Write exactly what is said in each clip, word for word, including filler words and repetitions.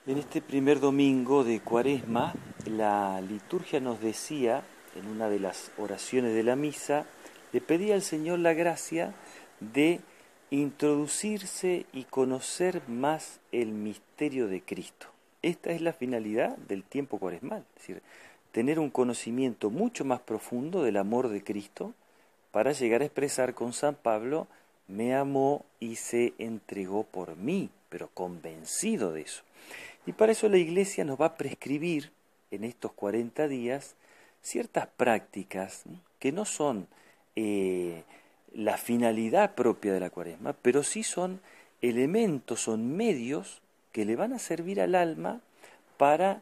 En este primer domingo de Cuaresma, la liturgia nos decía, en una de las oraciones de la misa, le pedía al Señor la gracia de introducirse y conocer más el misterio de Cristo. Esta es la finalidad del tiempo cuaresmal, es decir, tener un conocimiento mucho más profundo del amor de Cristo para llegar a expresar con San Pablo, me amó y se entregó por mí, pero convencido de eso. Y para eso la Iglesia nos va a prescribir en estos cuarenta días ciertas prácticas que no son eh, la finalidad propia de la Cuaresma, pero sí son elementos, son medios que le van a servir al alma para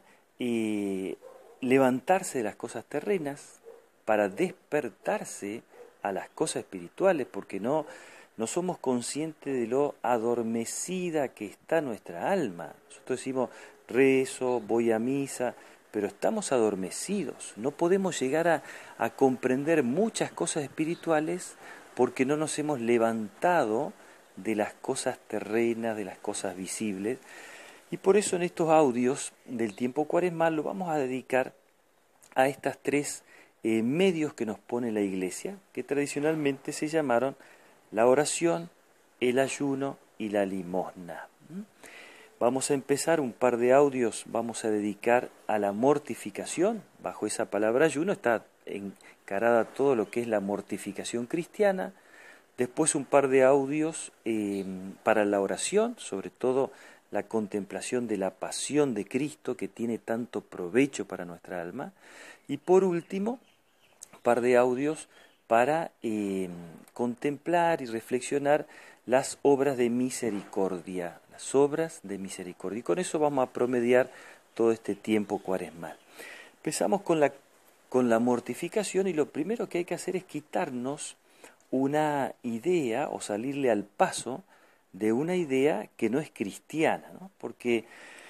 eh, levantarse de las cosas terrenas, para despertarse a las cosas espirituales, porque no, no somos conscientes de lo adormecida que está nuestra alma. Nosotros decimos, rezo, voy a misa, pero estamos adormecidos. No podemos llegar a, a comprender muchas cosas espirituales porque no nos hemos levantado de las cosas terrenas, de las cosas visibles. Y por eso en estos audios del tiempo cuaresmal lo vamos a dedicar a estas tres eh, medios que nos pone la Iglesia, que tradicionalmente se llamaron la oración, el ayuno y la limosna. Vamos a empezar un par de audios, vamos a dedicar a la mortificación. Bajo esa palabra ayuno está encarada todo lo que es la mortificación cristiana. Después un par de audios eh, para la oración, sobre todo la contemplación de la pasión de Cristo que tiene tanto provecho para nuestra alma. Y por último, un par de audios para eh, contemplar y reflexionar las obras de misericordia, las obras de misericordia. Y con eso vamos a promediar todo este tiempo cuaresmal. Empezamos con la, con la mortificación y lo primero que hay que hacer es quitarnos una idea o salirle al paso de una idea que no es cristiana, ¿no? Porque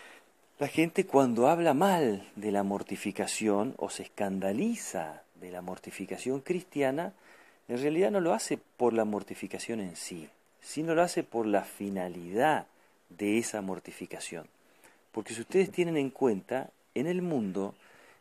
la gente cuando habla mal de la mortificación o se escandaliza de la mortificación cristiana, en realidad no lo hace por la mortificación en sí, sino lo hace por la finalidad de esa mortificación. Porque si ustedes tienen en cuenta, en el mundo,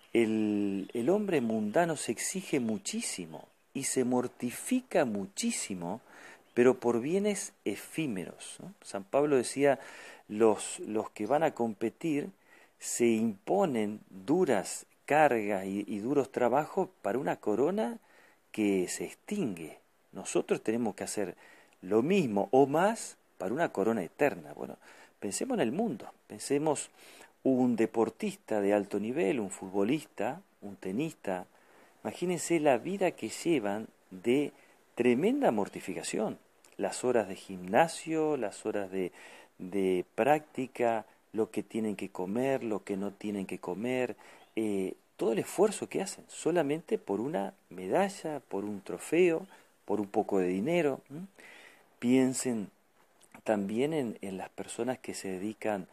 el, el hombre mundano se exige muchísimo y se mortifica muchísimo, pero por bienes efímeros, ¿no? San Pablo decía, los, los que van a competir se imponen duras cargas y, y duros trabajos para una corona que se extingue. Nosotros tenemos que hacer lo mismo o más para una corona eterna. Bueno, pensemos en el mundo, pensemos un deportista de alto nivel, un futbolista, un tenista. Imagínense la vida que llevan de tremenda mortificación. Las horas de gimnasio, las horas de, de práctica, lo que tienen que comer, lo que no tienen que comer, eh, todo el esfuerzo que hacen, solamente por una medalla, por un trofeo, por un poco de dinero. ¿Mm? Piensen también en, en las personas que se dedican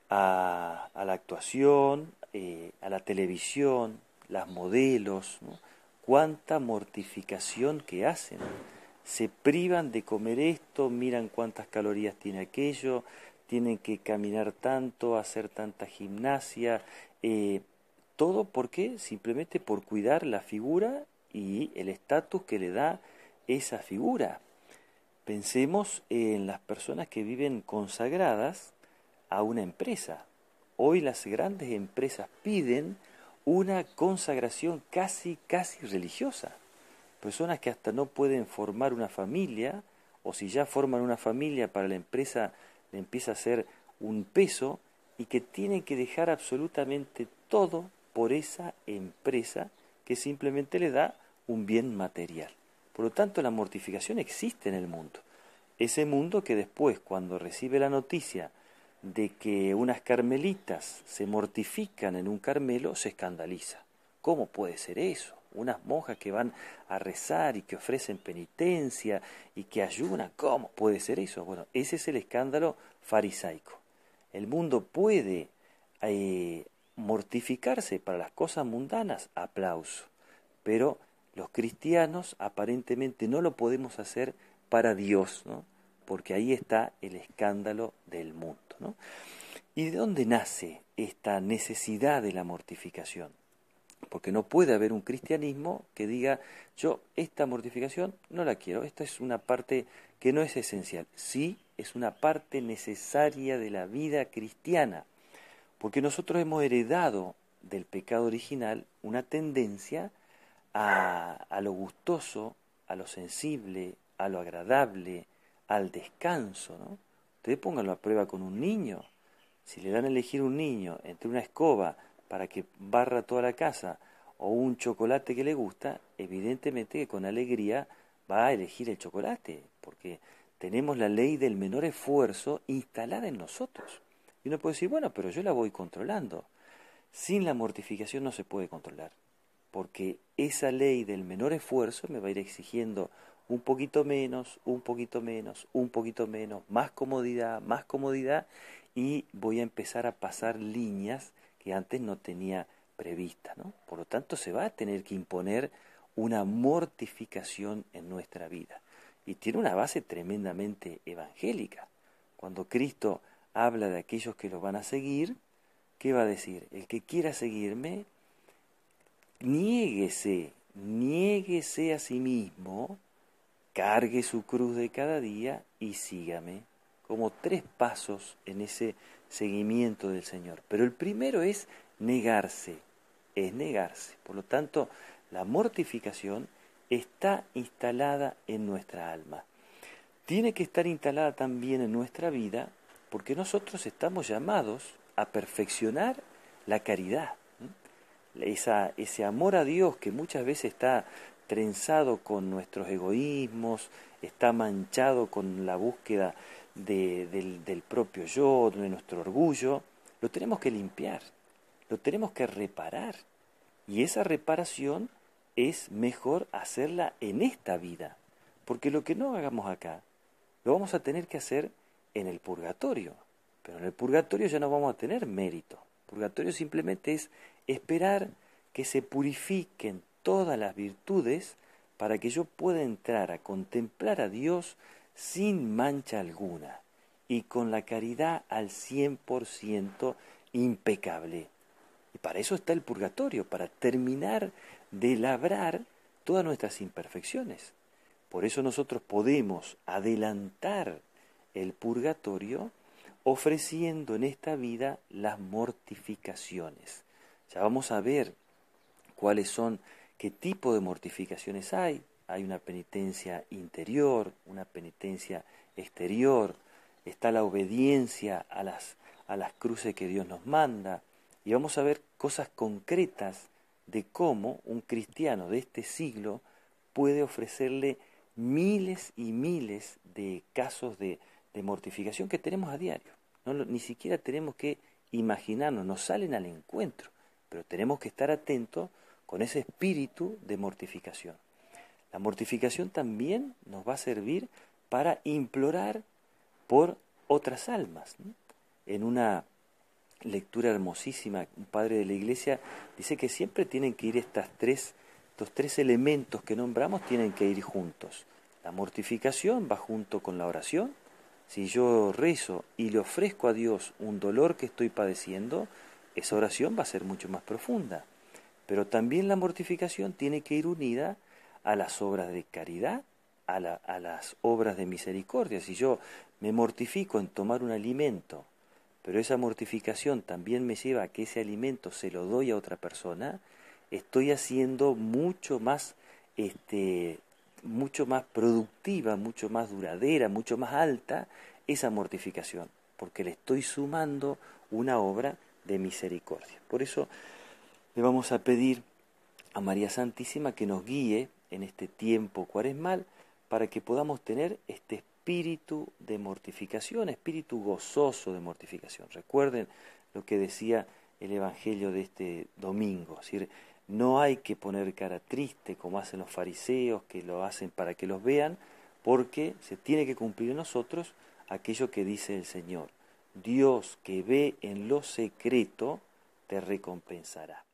a, a la actuación, eh, a la televisión, las modelos, ¿no? Cuánta mortificación que hacen. Se privan de comer esto, miran cuántas calorías tiene aquello, tienen que caminar tanto, hacer tanta gimnasia, eh, todo porque simplemente por cuidar la figura y el estatus que le da esa figura. Pensemos en las personas que viven consagradas a una empresa. Hoy las grandes empresas piden una consagración casi, casi religiosa. Personas que hasta no pueden formar una familia, o si ya forman una familia, para la empresa le empieza a ser un peso, y que tienen que dejar absolutamente todo por esa empresa que simplemente le da un bien material. Por lo tanto, la mortificación existe en el mundo. Ese mundo que después, cuando recibe la noticia de que unas carmelitas se mortifican en un Carmelo, se escandaliza. ¿Cómo puede ser eso? Unas monjas que van a rezar y que ofrecen penitencia y que ayunan, ¿cómo puede ser eso? Bueno, ese es el escándalo farisaico. El mundo puede eh, mortificarse para las cosas mundanas, aplauso, pero los cristianos aparentemente no lo podemos hacer para Dios, ¿no? Porque ahí está el escándalo del mundo, ¿no? ¿Y de dónde nace esta necesidad de la mortificación? Porque no puede haber un cristianismo que diga, yo esta mortificación no la quiero, esta es una parte que no es esencial. Sí, es una parte necesaria de la vida cristiana, porque nosotros hemos heredado del pecado original una tendencia a, a lo gustoso, a lo sensible, a lo agradable, al descanso, ¿no? Ustedes pónganlo a prueba con un niño. Si le dan a elegir un niño entre una escoba para que barra toda la casa o un chocolate que le gusta, evidentemente que con alegría va a elegir el chocolate, porque tenemos la ley del menor esfuerzo instalada en nosotros. Y uno puede decir, bueno, pero yo la voy controlando. Sin la mortificación no se puede controlar, porque esa ley del menor esfuerzo me va a ir exigiendo un poquito menos, un poquito menos, un poquito menos, más comodidad, más comodidad, y voy a empezar a pasar líneas que antes no tenía previstas, ¿no? Por lo tanto, se va a tener que imponer una mortificación en nuestra vida. Y tiene una base tremendamente evangélica. Cuando Cristo habla de aquellos que lo van a seguir, ¿qué va a decir? El que quiera seguirme, niéguese, niéguese a sí mismo, cargue su cruz de cada día y sígame. Como tres pasos en ese seguimiento del Señor. Pero el primero es negarse, es negarse. Por lo tanto, la mortificación está instalada en nuestra alma. Tiene que estar instalada también en nuestra vida porque nosotros estamos llamados a perfeccionar la caridad. Esa, ese amor a Dios que muchas veces está trenzado con nuestros egoísmos, está manchado con la búsqueda de, del, del propio yo, de nuestro orgullo, lo tenemos que limpiar, lo tenemos que reparar. Y esa reparación es mejor hacerla en esta vida, porque lo que no hagamos acá, lo vamos a tener que hacer en el purgatorio, pero en el purgatorio ya no vamos a tener mérito. El purgatorio simplemente es esperar que se purifiquen todas las virtudes para que yo pueda entrar a contemplar a Dios sin mancha alguna y con la caridad al cien por ciento impecable. Y para eso está el purgatorio, para terminar de labrar todas nuestras imperfecciones. Por eso nosotros podemos adelantar el purgatorio ofreciendo en esta vida las mortificaciones. Ya vamos a ver cuáles son, qué tipo de mortificaciones hay. Hay una penitencia interior, una penitencia exterior, está la obediencia a las, a las cruces que Dios nos manda, y vamos a ver cosas concretas de cómo un cristiano de este siglo puede ofrecerle miles y miles de casos de, de mortificación que tenemos a diario. No, ni siquiera tenemos que imaginarnos, nos salen al encuentro, pero tenemos que estar atentos con ese espíritu de mortificación. La mortificación también nos va a servir para implorar por otras almas, ¿no? En una lectura hermosísima, un padre de la iglesia dice que siempre tienen que ir estas tres, estos tres elementos que nombramos, tienen que ir juntos. La mortificación va junto con la oración. Si yo rezo y le ofrezco a Dios un dolor que estoy padeciendo, esa oración va a ser mucho más profunda. Pero también la mortificación tiene que ir unida a las obras de caridad, a, la, a las obras de misericordia. Si yo me mortifico en tomar un alimento, pero esa mortificación también me lleva a que ese alimento se lo doy a otra persona, estoy haciendo mucho más, este, mucho más productiva, mucho más duradera, mucho más alta esa mortificación, porque le estoy sumando una obra de misericordia. Por eso le vamos a pedir a María Santísima que nos guíe en este tiempo cuaresmal para que podamos tener este espíritu de mortificación, espíritu gozoso de mortificación. Recuerden lo que decía el Evangelio de este domingo, es decir, no hay que poner cara triste como hacen los fariseos, que lo hacen para que los vean, porque se tiene que cumplir en nosotros aquello que dice el Señor. Dios que ve en lo secreto te recompensará.